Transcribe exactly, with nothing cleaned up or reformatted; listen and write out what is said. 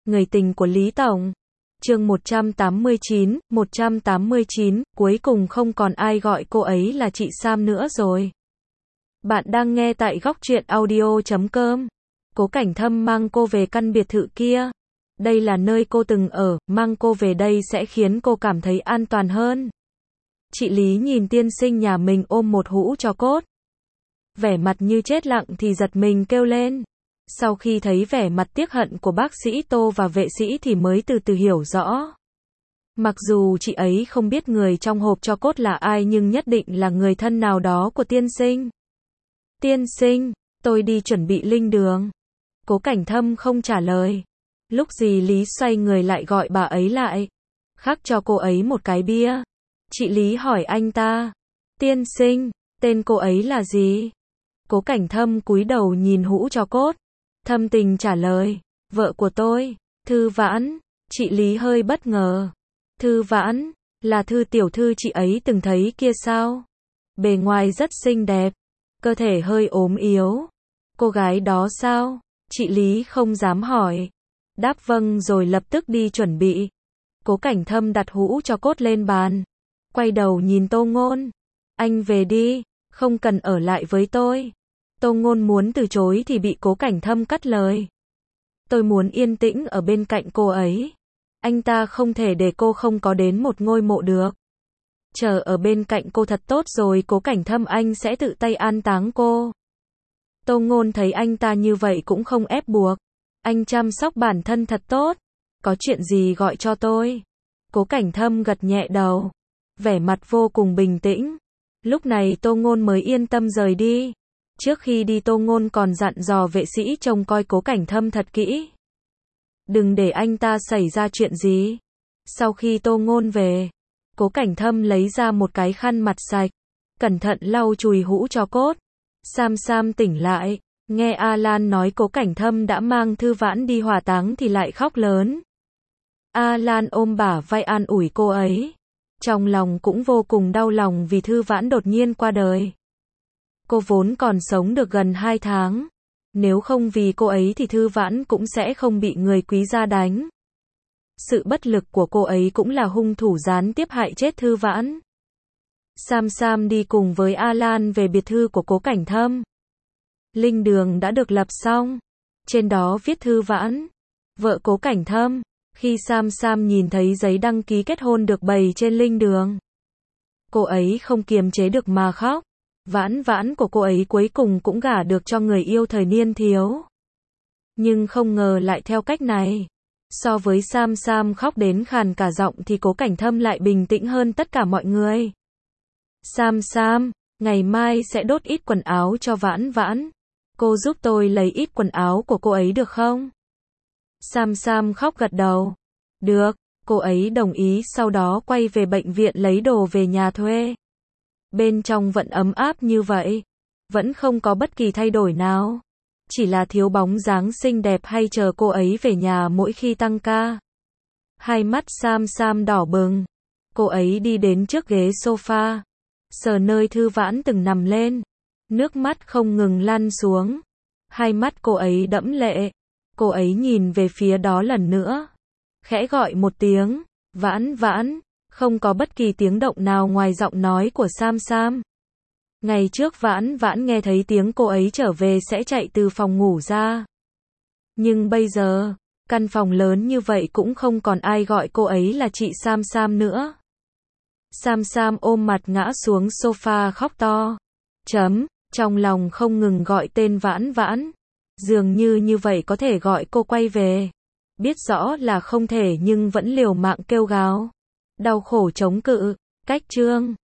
Người tình của Lý Tổng. Chương một trăm tám mươi chín, một trăm tám mươi chín, cuối cùng không còn ai gọi cô ấy là chị Sam nữa rồi. Bạn đang nghe tại góc truyện audio chấm com. Cố Cảnh Thâm mang cô về căn biệt thự kia. Đây là nơi cô từng ở, mang cô về đây sẽ khiến cô cảm thấy an toàn hơn. Chị Lý nhìn tiên sinh nhà mình ôm một hũ tro cốt. Vẻ mặt như chết lặng thì giật mình kêu lên. Sau khi thấy vẻ mặt tiếc hận của bác sĩ Tô và vệ sĩ thì mới từ từ hiểu rõ. Mặc dù chị ấy không biết người trong hộp tro cốt là ai nhưng nhất định là người thân nào đó của tiên sinh. Tiên sinh, tôi đi chuẩn bị linh đường. Cố Cảnh Thâm không trả lời. Lúc gì Lý xoay người lại gọi bà ấy lại. Khắc cho cô ấy một cái bia. Chị Lý hỏi anh ta. Tiên sinh, tên cô ấy là gì? Cố Cảnh Thâm cúi đầu nhìn hũ tro cốt. Thâm tình trả lời. Vợ của tôi, Thư Vãn. Chị Lý hơi bất ngờ. Thư Vãn, là Thư tiểu thư chị ấy từng thấy kia sao? Bề ngoài rất xinh đẹp. Cơ thể hơi ốm yếu. Cô gái đó sao? Chị Lý không dám hỏi. Đáp vâng rồi lập tức đi chuẩn bị. Cố Cảnh Thâm đặt hũ tro cốt lên bàn. Quay đầu nhìn Tô Ngôn. Anh về đi, không cần ở lại với tôi. Tô Ngôn muốn từ chối thì bị Cố Cảnh Thâm cắt lời. Tôi muốn yên tĩnh ở bên cạnh cô ấy. Anh ta không thể để cô không có đến một ngôi mộ được. Chờ ở bên cạnh cô thật tốt rồi Cố Cảnh Thâm anh sẽ tự tay an táng cô. Tô Ngôn thấy anh ta như vậy cũng không ép buộc. Anh chăm sóc bản thân thật tốt. Có chuyện gì gọi cho tôi. Cố Cảnh Thâm gật nhẹ đầu. Vẻ mặt vô cùng bình tĩnh. Lúc này Tô Ngôn mới yên tâm rời đi. Trước khi đi Tô Ngôn còn dặn dò vệ sĩ trông coi Cố Cảnh Thâm thật kỹ. Đừng để anh ta xảy ra chuyện gì. Sau khi Tô Ngôn về, Cố Cảnh Thâm lấy ra một cái khăn mặt sạch. Cẩn thận lau chùi hũ tro cốt. Sam Sam tỉnh lại. Nghe Alan nói Cố Cảnh Thâm đã mang Thư Vãn đi hỏa táng thì lại khóc lớn. Alan ôm bả vai an ủi cô ấy. Trong lòng cũng vô cùng đau lòng vì Thư Vãn đột nhiên qua đời. Cô vốn còn sống được gần hai tháng. Nếu không vì cô ấy thì Thư Vãn cũng sẽ không bị người quý gia đánh. Sự bất lực của cô ấy cũng là hung thủ gián tiếp hại chết Thư Vãn. Sam Sam đi cùng với Alan về biệt thự của Cố Cảnh Thâm. Linh đường đã được lập xong. Trên đó viết Thư Vãn, vợ Cố Cảnh Thâm. Khi Sam Sam nhìn thấy giấy đăng ký kết hôn được bày trên linh đường, cô ấy không kiềm chế được mà khóc. Vãn Vãn của cô ấy cuối cùng cũng gả được cho người yêu thời niên thiếu. Nhưng không ngờ lại theo cách này. So với Sam Sam khóc đến khàn cả giọng thì Cố Cảnh Thâm lại bình tĩnh hơn tất cả mọi người. Sam Sam, ngày mai sẽ đốt ít quần áo cho Vãn Vãn. Cô giúp tôi lấy ít quần áo của cô ấy được không? Sam Sam khóc gật đầu. Được, cô ấy đồng ý sau đó quay về bệnh viện lấy đồ về nhà thuê. Bên trong vẫn ấm áp như vậy. Vẫn không có bất kỳ thay đổi nào. Chỉ là thiếu bóng dáng xinh đẹp hay chờ cô ấy về nhà mỗi khi tăng ca. Hai mắt Sam Sam đỏ bừng. Cô ấy đi đến trước ghế sofa. Sờ nơi Thư Vãn từng nằm lên. Nước mắt không ngừng lăn xuống. Hai mắt cô ấy đẫm lệ. Cô ấy nhìn về phía đó lần nữa. Khẽ gọi một tiếng. Vãn Vãn. Không có bất kỳ tiếng động nào ngoài giọng nói của Sam Sam. Ngày trước Vãn Vãn nghe thấy tiếng cô ấy trở về sẽ chạy từ phòng ngủ ra. Nhưng bây giờ, căn phòng lớn như vậy cũng không còn ai gọi cô ấy là chị Sam Sam nữa. Sam Sam ôm mặt ngã xuống sofa khóc to. Chấm, trong lòng không ngừng gọi tên Vãn Vãn. Dường như như vậy có thể gọi cô quay về. Biết rõ là không thể nhưng vẫn liều mạng kêu gào. Đau khổ chống cự. Cách chương